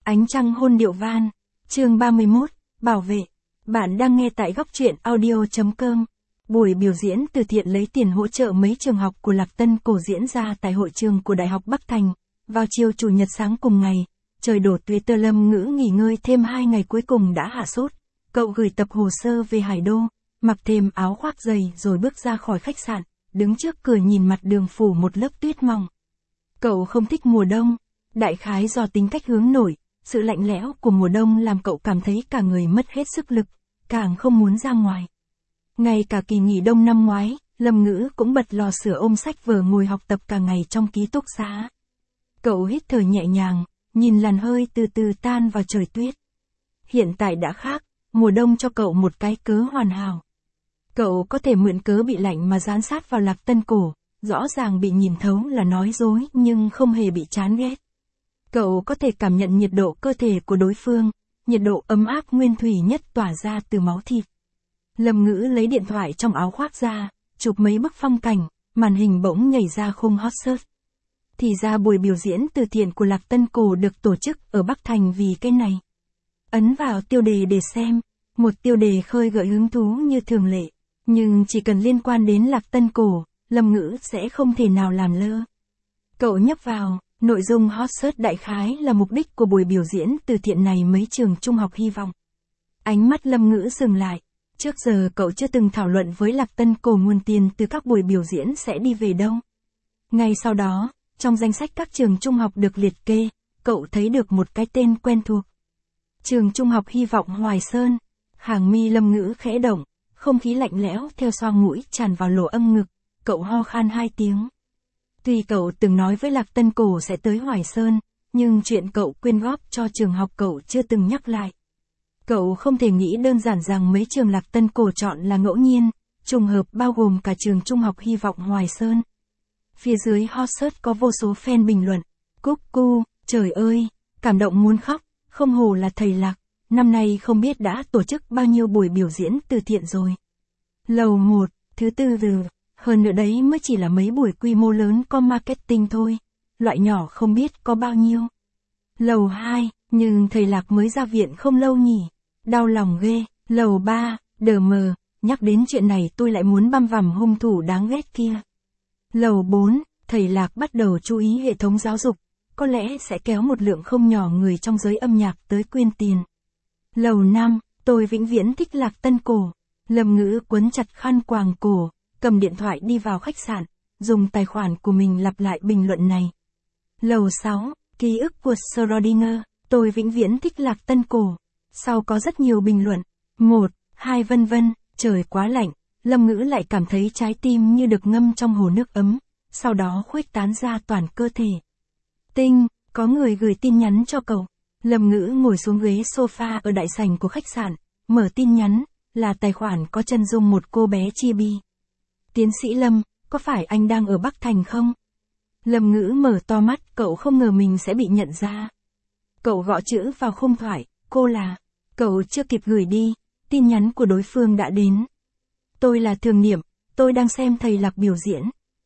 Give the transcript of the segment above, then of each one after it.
Ánh trăng hôn điệu van. Chương 31, bảo vệ. Bạn đang nghe tại góc truyện audio.com. Buổi biểu diễn từ thiện lấy tiền hỗ trợ mấy trường học của Lạc Tân Cổ diễn ra tại hội trường của Đại học Bắc Thành. Vào chiều Chủ nhật sáng cùng ngày, trời đổ tuyết, Lâm Ngữ nghỉ ngơi thêm 2 ngày cuối cùng đã hạ sốt. Cậu gửi tập hồ sơ về Hải Đô, mặc thêm áo khoác dày rồi bước ra khỏi khách sạn, đứng trước cửa nhìn mặt đường phủ một lớp tuyết mỏng. Cậu không thích mùa đông, đại khái do tính cách hướng nội, sự lạnh lẽo của mùa đông làm cậu cảm thấy cả người mất hết sức lực, càng không muốn ra ngoài. Ngay cả kỳ nghỉ đông năm ngoái, Lâm Ngữ cũng bật lò sưởi ôm sách vở ngồi học tập cả ngày trong ký túc xá. Cậu hít thở nhẹ nhàng, nhìn làn hơi từ từ tan vào trời tuyết. Hiện tại đã khác, mùa đông cho cậu một cái cớ hoàn hảo. Cậu có thể mượn cớ bị lạnh mà dán sát vào Lạc Tân Cổ, rõ ràng bị nhìn thấu là nói dối nhưng không hề bị chán ghét. Cậu có thể cảm nhận nhiệt độ cơ thể của đối phương, nhiệt độ ấm áp nguyên thủy nhất tỏa ra từ máu thịt. Lâm Ngữ lấy điện thoại trong áo khoác ra, chụp mấy bức phong cảnh, màn hình bỗng nhảy ra khung hot search. Thì ra buổi biểu diễn từ thiện của Lạc Tân Cổ được tổ chức ở Bắc Thành vì cái này. Ấn vào tiêu đề để xem, một tiêu đề khơi gợi hứng thú như thường lệ, nhưng chỉ cần liên quan đến Lạc Tân Cổ, Lâm Ngữ sẽ không thể nào làm lơ. Cậu nhấp vào, nội dung hot search đại khái là mục đích của buổi biểu diễn từ thiện này mấy trường trung học hy vọng. Ánh mắt Lâm Ngữ dừng lại, trước giờ cậu chưa từng thảo luận với Lạc Tân Cổ nguồn tiền từ các buổi biểu diễn sẽ đi về đâu. Ngay sau đó, trong danh sách các trường trung học được liệt kê, cậu thấy được một cái tên quen thuộc. Trường trung học hy vọng Hoài Sơn. Hàng mi Lâm Ngữ khẽ động, không khí lạnh lẽo theo xoang mũi tràn vào lỗ âm ngực, cậu ho khan 2 tiếng. Tuy cậu từng nói với Lạc Tân Cổ sẽ tới Hoài Sơn, nhưng chuyện cậu quyên góp cho trường học cậu chưa từng nhắc lại. Cậu không thể nghĩ đơn giản rằng mấy trường Lạc Tân Cổ chọn là ngẫu nhiên, trùng hợp bao gồm cả trường trung học hy vọng Hoài Sơn. Phía dưới hot search có vô số fan bình luận. Cúc cu, trời ơi, cảm động muốn khóc, không hổ là thầy Lạc, năm nay không biết đã tổ chức bao nhiêu buổi biểu diễn từ thiện rồi. Lầu 1, thứ tư giờ, hơn nữa đấy mới chỉ là mấy buổi quy mô lớn có marketing thôi, loại nhỏ không biết có bao nhiêu. Lầu 2, nhưng thầy Lạc mới ra viện không lâu nhỉ, đau lòng ghê. Lầu 3, đờ mờ, nhắc đến chuyện này tôi lại muốn băm vằm hung thủ đáng ghét kia. Lầu 4, thầy Lạc bắt đầu chú ý hệ thống giáo dục, có lẽ sẽ kéo một lượng không nhỏ người trong giới âm nhạc tới quyên tiền. Lầu 5, tôi vĩnh viễn thích Lạc Tân Cổ. Lâm Ngữ quấn chặt khăn quàng cổ, cầm điện thoại đi vào khách sạn, dùng tài khoản của mình lặp lại bình luận này. Lầu 6, ký ức của Schrödinger, tôi vĩnh viễn thích Lạc Tân Cổ. Sau có rất nhiều bình luận, 1, 2 vân vân, trời quá lạnh, Lâm Ngữ lại cảm thấy trái tim như được ngâm trong hồ nước ấm, sau đó khuếch tán ra toàn cơ thể. Tinh, có người gửi tin nhắn cho cậu. Lâm Ngữ ngồi xuống ghế sofa ở đại sảnh của khách sạn, mở tin nhắn, là tài khoản có chân dung một cô bé chibi. Tiến sĩ Lâm, có phải anh đang ở Bắc Thành không? Lâm Ngữ mở to mắt, cậu không ngờ mình sẽ bị nhận ra. Cậu gõ chữ vào khung thoại, cô là... Cậu chưa kịp gửi đi, tin nhắn của đối phương đã đến. Tôi là Thường Niệm, tôi đang xem thầy Lạc biểu diễn.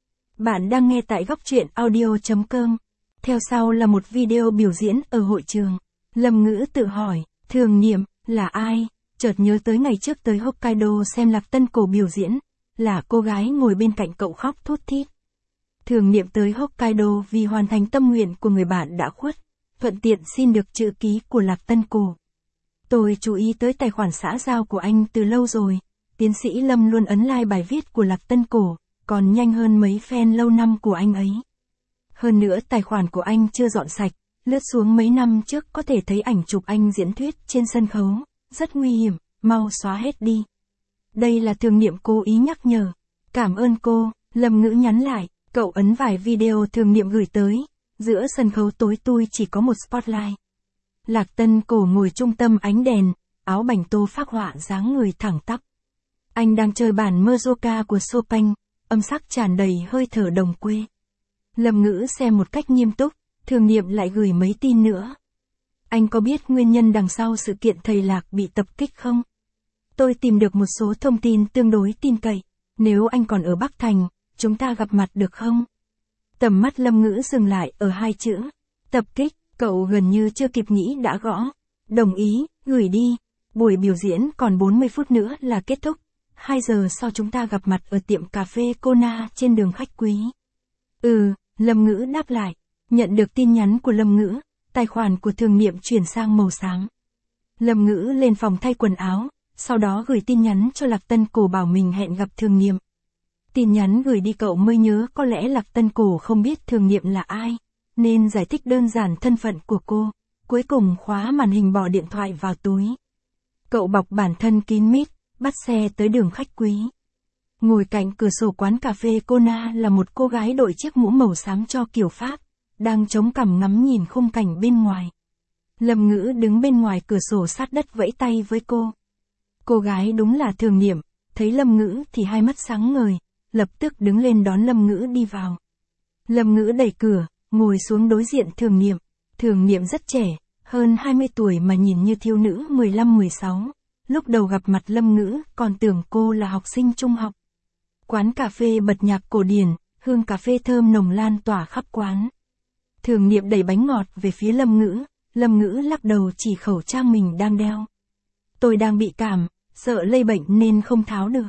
Bạn đang nghe tại góc truyện audio.com. Theo sau là một video biểu diễn ở hội trường. Lâm Ngữ tự hỏi, Thường Niệm, là ai? Chợt nhớ tới ngày trước tới Hokkaido xem Lạc Tân Cổ biểu diễn, là cô gái ngồi bên cạnh cậu khóc thút thít. Thường Niệm tới Hokkaido vì hoàn thành tâm nguyện của người bạn đã khuất, thuận tiện xin được chữ ký của Lạc Tân Cổ. Tôi chú ý tới tài khoản xã giao của anh từ lâu rồi, tiến sĩ Lâm luôn ấn like bài viết của Lạc Tân Cổ, còn nhanh hơn mấy fan lâu năm của anh ấy. Hơn nữa tài khoản của anh chưa dọn sạch, lướt xuống mấy năm trước có thể thấy ảnh chụp anh diễn thuyết trên sân khấu, rất nguy hiểm, mau xóa hết đi. Đây là Thường Niệm cố ý nhắc nhở. Cảm ơn cô, Lâm Ngữ nhắn lại, cậu ấn vài video Thường Niệm gửi tới, giữa sân khấu tối tui chỉ có một spotlight. Lạc Tân Cổ ngồi trung tâm ánh đèn, áo bành tô phác họa dáng người thẳng tắp. Anh đang chơi bản Mazurka của Chopin, âm sắc tràn đầy hơi thở đồng quê. Lâm Ngữ xem một cách nghiêm túc, Thường Niệm lại gửi mấy tin nữa. Anh có biết nguyên nhân đằng sau sự kiện thầy Lạc bị tập kích không? Tôi tìm được một số thông tin tương đối tin cậy, nếu anh còn ở Bắc Thành, chúng ta gặp mặt được không? Tầm mắt Lâm Ngữ dừng lại ở 2 chữ, tập kích. Cậu gần như chưa kịp nghĩ đã gõ. Đồng ý, gửi đi. Buổi biểu diễn còn 40 phút nữa là kết thúc. 2 giờ sau chúng ta gặp mặt ở tiệm cà phê Kona trên đường Khách Quý. Lâm Ngữ đáp lại. Nhận được tin nhắn của Lâm Ngữ, tài khoản của Thường Niệm chuyển sang màu xám. Lâm Ngữ lên phòng thay quần áo, sau đó gửi tin nhắn cho Lạc Tân Cổ bảo mình hẹn gặp Thường Niệm. Tin nhắn gửi đi cậu mới nhớ có lẽ Lạc Tân Cổ không biết Thường Niệm là ai, nên giải thích đơn giản thân phận của cô, cuối cùng khóa màn hình bỏ điện thoại vào túi. Cậu bọc bản thân kín mít, bắt xe tới đường Khách Quý. Ngồi cạnh cửa sổ quán cà phê Kona là một cô gái đội chiếc mũ màu xám cho kiểu Pháp, đang chống cằm ngắm nhìn khung cảnh bên ngoài. Lâm Ngữ đứng bên ngoài cửa sổ sát đất vẫy tay với cô. Cô gái đúng là Thường Niệm, thấy Lâm Ngữ thì hai mắt sáng ngời, lập tức đứng lên đón Lâm Ngữ đi vào. Lâm Ngữ đẩy cửa, ngồi xuống đối diện Thường Niệm. Thường Niệm rất trẻ, hơn 20 tuổi mà nhìn như thiếu nữ 15-16. Lúc đầu gặp mặt Lâm Ngữ còn tưởng cô là học sinh trung học. Quán cà phê bật nhạc cổ điển, hương cà phê thơm nồng lan tỏa khắp quán. Thường Niệm đẩy bánh ngọt về phía Lâm Ngữ, Lâm Ngữ lắc đầu chỉ khẩu trang mình đang đeo. Tôi đang bị cảm, sợ lây bệnh nên không tháo được.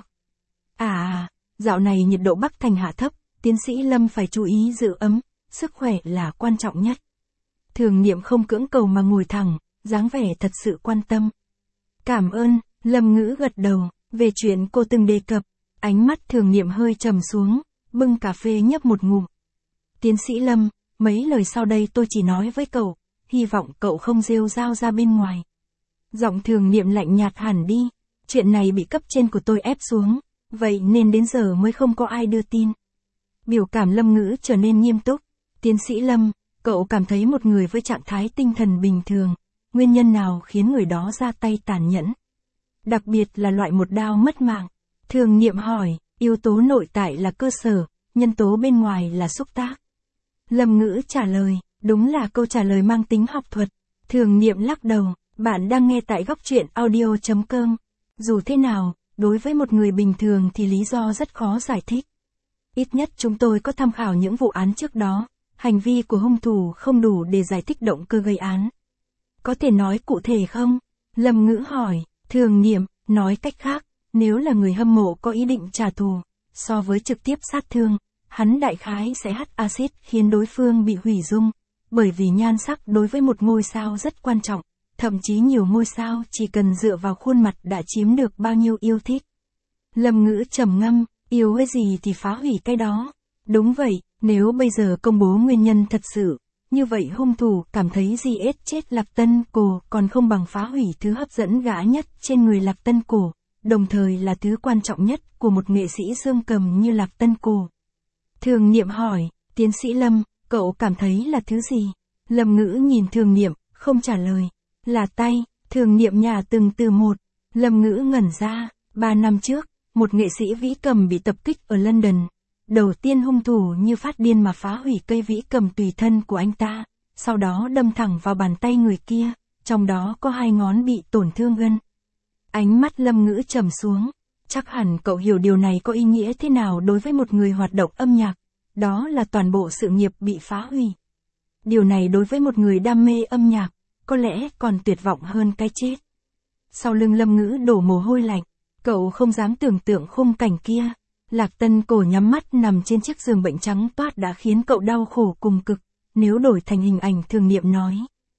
Dạo này nhiệt độ Bắc Thành hạ thấp, tiến sĩ Lâm phải chú ý giữ ấm, sức khỏe là quan trọng nhất. Thường Niệm không cưỡng cầu mà ngồi thẳng, dáng vẻ thật sự quan tâm. Cảm ơn, Lâm Ngữ gật đầu, về chuyện cô từng đề cập, ánh mắt Thường Niệm hơi trầm xuống, bưng cà phê nhấp một ngụm. Tiến sĩ Lâm, mấy lời sau đây tôi chỉ nói với cậu, hy vọng cậu không rêu rao ra bên ngoài. Giọng Thường Niệm lạnh nhạt hẳn đi, chuyện này bị cấp trên của tôi ép xuống, vậy nên đến giờ mới không có ai đưa tin. Biểu cảm Lâm Ngữ trở nên nghiêm túc. Tiến sĩ Lâm, cậu cảm thấy một người với trạng thái tinh thần bình thường, nguyên nhân nào khiến người đó ra tay tàn nhẫn? Đặc biệt là loại một đao mất mạng. Thường Niệm hỏi, yếu tố nội tại là cơ sở, nhân tố bên ngoài là xúc tác. Lâm Ngữ trả lời, đúng là câu trả lời mang tính học thuật. Thường Niệm lắc đầu, bạn đang nghe tại góc truyện audio.com. Dù thế nào, đối với một người bình thường thì lý do rất khó giải thích. Ít nhất chúng tôi có tham khảo những vụ án trước đó, hành vi của hung thủ không đủ để giải thích động cơ gây án. Có thể nói cụ thể không? Lâm Ngữ hỏi. Thường Niệm, nói cách khác, nếu là người hâm mộ có ý định trả thù, so với trực tiếp sát thương, hắn đại khái sẽ hắt axit khiến đối phương bị hủy dung, bởi vì nhan sắc đối với một ngôi sao rất quan trọng, thậm chí nhiều ngôi sao chỉ cần dựa vào khuôn mặt đã chiếm được bao nhiêu yêu thích. Lâm Ngữ trầm ngâm, yêu cái gì thì phá hủy cái đó. Đúng vậy, nếu bây giờ công bố nguyên nhân thật sự, như vậy hung thủ cảm thấy gì ết chết Lạc Tân Cổ còn không bằng phá hủy thứ hấp dẫn gã nhất trên người Lạc Tân Cổ, đồng thời là thứ quan trọng nhất của một nghệ sĩ dương cầm như Lạc Tân Cổ. Thường Niệm hỏi, tiến sĩ Lâm, cậu cảm thấy là thứ gì? Lâm Ngữ nhìn Thường Niệm, không trả lời. Là tay. Thường Niệm nhả từng từ một. Lâm Ngữ ngẩn ra. 3 năm trước, một nghệ sĩ vĩ cầm bị tập kích ở London. Đầu tiên hung thủ như phát điên mà phá hủy cây vĩ cầm tùy thân của anh ta, sau đó đâm thẳng vào bàn tay người kia, trong đó có 2 ngón bị tổn thương gân. Ánh mắt Lâm Ngữ trầm xuống. Chắc hẳn cậu hiểu điều này có ý nghĩa thế nào đối với một người hoạt động âm nhạc, đó là toàn bộ sự nghiệp bị phá hủy. Điều này đối với một người đam mê âm nhạc, có lẽ còn tuyệt vọng hơn cái chết. Sau lưng Lâm Ngữ đổ mồ hôi lạnh, cậu không dám tưởng tượng khung cảnh kia. Lạc Tân Cổ nhắm mắt nằm trên chiếc giường bệnh trắng toát đã khiến cậu đau khổ cùng cực, nếu đổi thành hình ảnh Thường Niệm nói.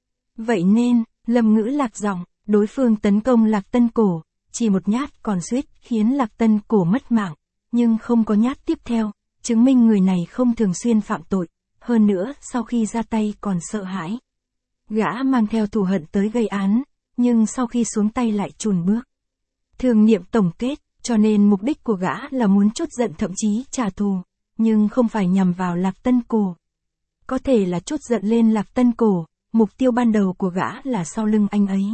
Vậy nên, Lâm Ngữ lạc giọng, đối phương tấn công Lạc Tân Cổ, chỉ một nhát còn suýt khiến Lạc Tân Cổ mất mạng, nhưng không có nhát tiếp theo, chứng minh người này không thường xuyên phạm tội, hơn nữa sau khi ra tay còn sợ hãi. Gã mang theo thù hận tới gây án, nhưng sau khi xuống tay lại chùn bước. Thường Niệm tổng kết, cho nên mục đích của gã là muốn trút giận thậm chí trả thù, nhưng không phải nhằm vào Lạc Tân Cổ. Có thể là trút giận lên Lạc Tân Cổ, mục tiêu ban đầu của gã là sau lưng anh ấy.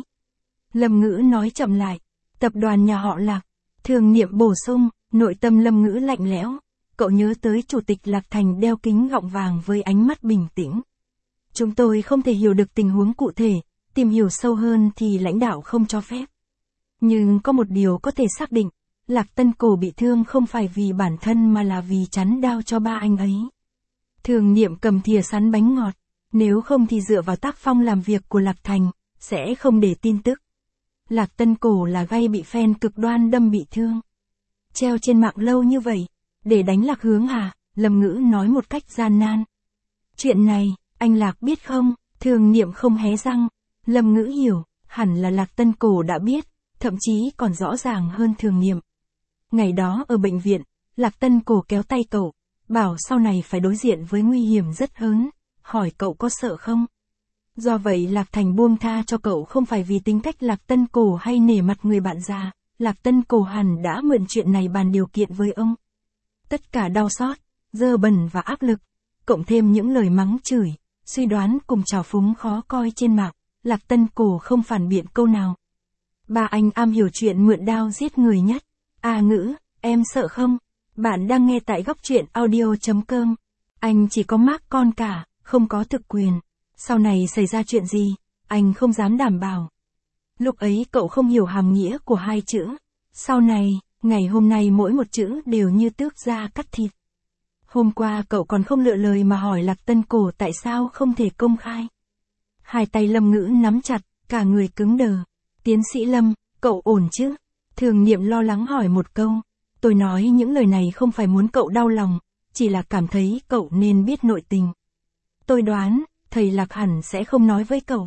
Lâm Ngữ nói chậm lại, tập đoàn nhà họ Lạc. Thường Niệm bổ sung, nội tâm Lâm Ngữ lạnh lẽo, cậu nhớ tới chủ tịch Lạc Thành đeo kính gọng vàng với ánh mắt bình tĩnh. Chúng tôi không thể hiểu được tình huống cụ thể, tìm hiểu sâu hơn thì lãnh đạo không cho phép. Nhưng có một điều có thể xác định, Lạc Tân Cổ bị thương không phải vì bản thân mà là vì chắn đao cho ba anh ấy. Thường Niệm cầm thìa sắn bánh ngọt. Nếu không thì dựa vào tác phong làm việc của Lạc Thành, sẽ không để tin tức. Lạc Tân Cổ là gay bị fan cực đoan đâm bị thương. Treo trên mạng lâu như vậy, để đánh Lạc Hướng à? Lâm Ngữ nói một cách gian nan. Chuyện này, anh Lạc biết không? Thường Niệm không hé răng. Lâm Ngữ hiểu, hẳn là Lạc Tân Cổ đã biết, thậm chí còn rõ ràng hơn Thường Niệm. Ngày đó ở bệnh viện, Lạc Tân Cổ kéo tay cậu, bảo sau này phải đối diện với nguy hiểm rất lớn, hỏi cậu có sợ không? Do vậy Lạc Thành buông tha cho cậu không phải vì tính cách Lạc Tân Cổ hay nể mặt người bạn già, Lạc Tân Cổ hẳn đã mượn chuyện này bàn điều kiện với ông. Tất cả đau xót, dơ bẩn và áp lực, cộng thêm những lời mắng chửi, suy đoán cùng trào phúng khó coi trên mạng, Lạc Tân Cổ không phản biện câu nào. Ba anh am hiểu chuyện mượn đao giết người nhất. Ngữ, em sợ không? Bạn đang nghe tại góc truyện audio.com. Anh chỉ có mác con cả, không có thực quyền. Sau này xảy ra chuyện gì, anh không dám đảm bảo. Lúc ấy cậu không hiểu hàm nghĩa của hai chữ. Sau này, ngày hôm nay mỗi một chữ đều như tước da cắt thịt. Hôm qua cậu còn không lựa lời mà hỏi Lạc Tân Cổ tại sao không thể công khai. Hai tay Lâm Ngữ nắm chặt, cả người cứng đờ. Tiến sĩ Lâm, cậu ổn chứ? Thường Niệm lo lắng hỏi một câu. Tôi nói những lời này không phải muốn cậu đau lòng, chỉ là cảm thấy cậu nên biết nội tình. Tôi đoán, thầy Lạc hẳn sẽ không nói với cậu.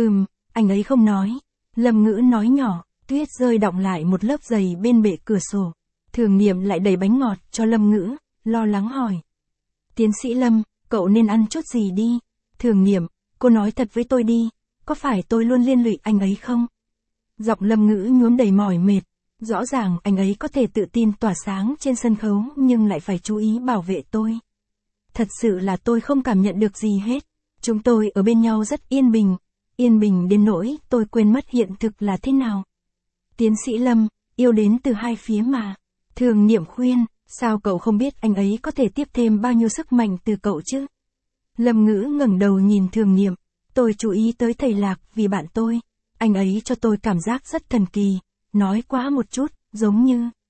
Anh ấy không nói. Lâm Ngữ nói nhỏ, tuyết rơi đọng lại một lớp dày bên bệ cửa sổ. Thường Niệm lại đẩy bánh ngọt cho Lâm Ngữ, lo lắng hỏi. Tiến sĩ Lâm, cậu nên ăn chút gì đi. Thường Niệm, cô nói thật với tôi đi, có phải tôi luôn liên lụy anh ấy không? Giọng Lâm Ngữ nhuốm đầy mỏi mệt. Rõ ràng anh ấy có thể tự tin tỏa sáng trên sân khấu nhưng lại phải chú ý bảo vệ tôi. Thật sự là tôi không cảm nhận được gì hết. Chúng tôi ở bên nhau rất yên bình đến nỗi tôi quên mất hiện thực là thế nào. Tiến sĩ Lâm, yêu đến từ hai phía mà. Thường Niệm khuyên, sao cậu không biết anh ấy có thể tiếp thêm bao nhiêu sức mạnh từ cậu chứ? Lâm Ngữ ngẩng đầu nhìn Thường Niệm, tôi chú ý tới thầy Lạc vì bạn tôi. Anh ấy cho tôi cảm giác rất thần kỳ. Nói quá một chút, giống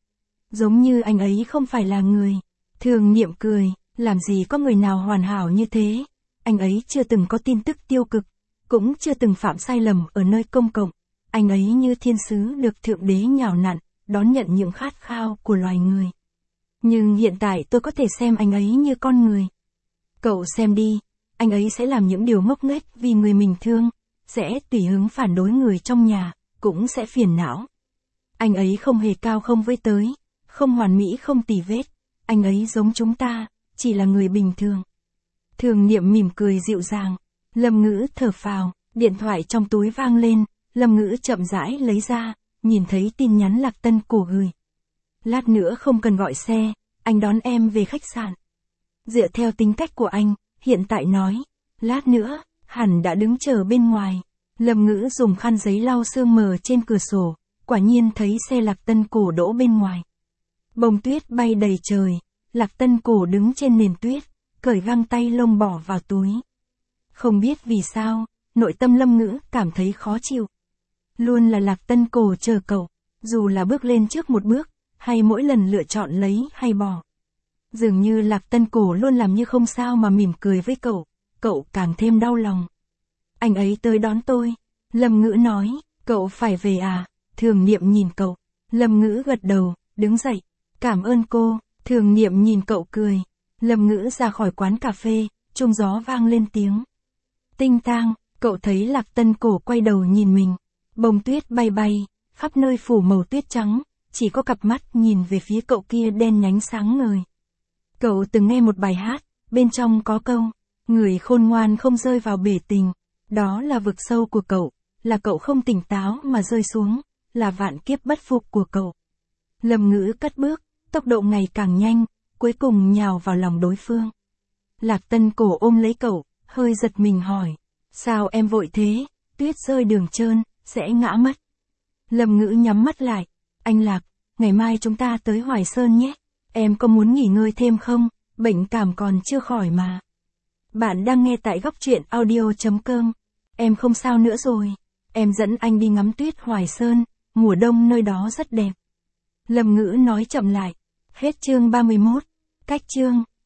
như anh ấy không phải là người. Thường Niệm cười, làm gì có người nào hoàn hảo như thế. Anh ấy chưa từng có tin tức tiêu cực, cũng chưa từng phạm sai lầm ở nơi công cộng. Anh ấy như thiên sứ được Thượng Đế nhào nặn, đón nhận những khát khao của loài người. Nhưng hiện tại tôi có thể xem anh ấy như con người. Cậu xem đi, anh ấy sẽ làm những điều ngốc nghếch vì người mình thương, sẽ tùy hứng phản đối người trong nhà, cũng sẽ phiền não. Anh ấy không hề cao không với tới, không hoàn mỹ không tì vết, anh ấy giống chúng ta, chỉ là người bình thường. Thường Niệm mỉm cười dịu dàng, Lâm Ngữ thở phào, điện thoại trong túi vang lên, Lâm Ngữ chậm rãi lấy ra, nhìn thấy tin nhắn Lạc Tân Cổ gửi. Lát nữa không cần gọi xe, anh đón em về khách sạn. Dựa theo tính cách của anh, hiện tại nói, lát nữa, hẳn đã đứng chờ bên ngoài. Lâm Ngữ dùng khăn giấy lau sương mờ trên cửa sổ, quả nhiên thấy xe Lạc Tân Cổ đỗ bên ngoài. Bông tuyết bay đầy trời, Lạc Tân Cổ đứng trên nền tuyết, cởi găng tay lông bỏ vào túi. Không biết vì sao, nội tâm Lâm Ngữ cảm thấy khó chịu. Luôn là Lạc Tân Cổ chờ cậu, dù là bước lên trước một bước, hay mỗi lần lựa chọn lấy hay bỏ. Dường như Lạc Tân Cổ luôn làm như không sao mà mỉm cười với cậu càng thêm đau lòng. Anh ấy tới đón tôi, Lâm Ngữ nói, cậu phải về à? Thường Niệm nhìn cậu, Lâm Ngữ gật đầu, đứng dậy, cảm ơn cô. Thường Niệm nhìn cậu cười, Lâm Ngữ ra khỏi quán cà phê, chuông gió vang lên tiếng. Tinh tang, cậu thấy Lạc Tân Cổ quay đầu nhìn mình, bông tuyết bay bay, khắp nơi phủ màu tuyết trắng, chỉ có cặp mắt nhìn về phía cậu kia đen nhánh sáng ngời. Cậu từng nghe một bài hát, bên trong có câu, người khôn ngoan không rơi vào bể tình, đó là vực sâu của cậu, là cậu không tỉnh táo mà rơi xuống, là vạn kiếp bất phục của cậu. Lâm Ngữ cất bước, tốc độ ngày càng nhanh, cuối cùng nhào vào lòng đối phương. Lạc Tân Cổ ôm lấy cậu, hơi giật mình hỏi, sao em vội thế, tuyết rơi đường trơn, sẽ ngã mất. Lâm Ngữ nhắm mắt lại, anh Lạc, ngày mai chúng ta tới Hoài Sơn nhé, em có muốn nghỉ ngơi thêm không, bệnh cảm còn chưa khỏi mà. Bạn đang nghe tại góc truyện audio.com, em không sao nữa rồi, em dẫn anh đi ngắm tuyết Hoài Sơn, mùa đông nơi đó rất đẹp. Lâm Ngữ nói chậm lại, hết chương 31, cách chương.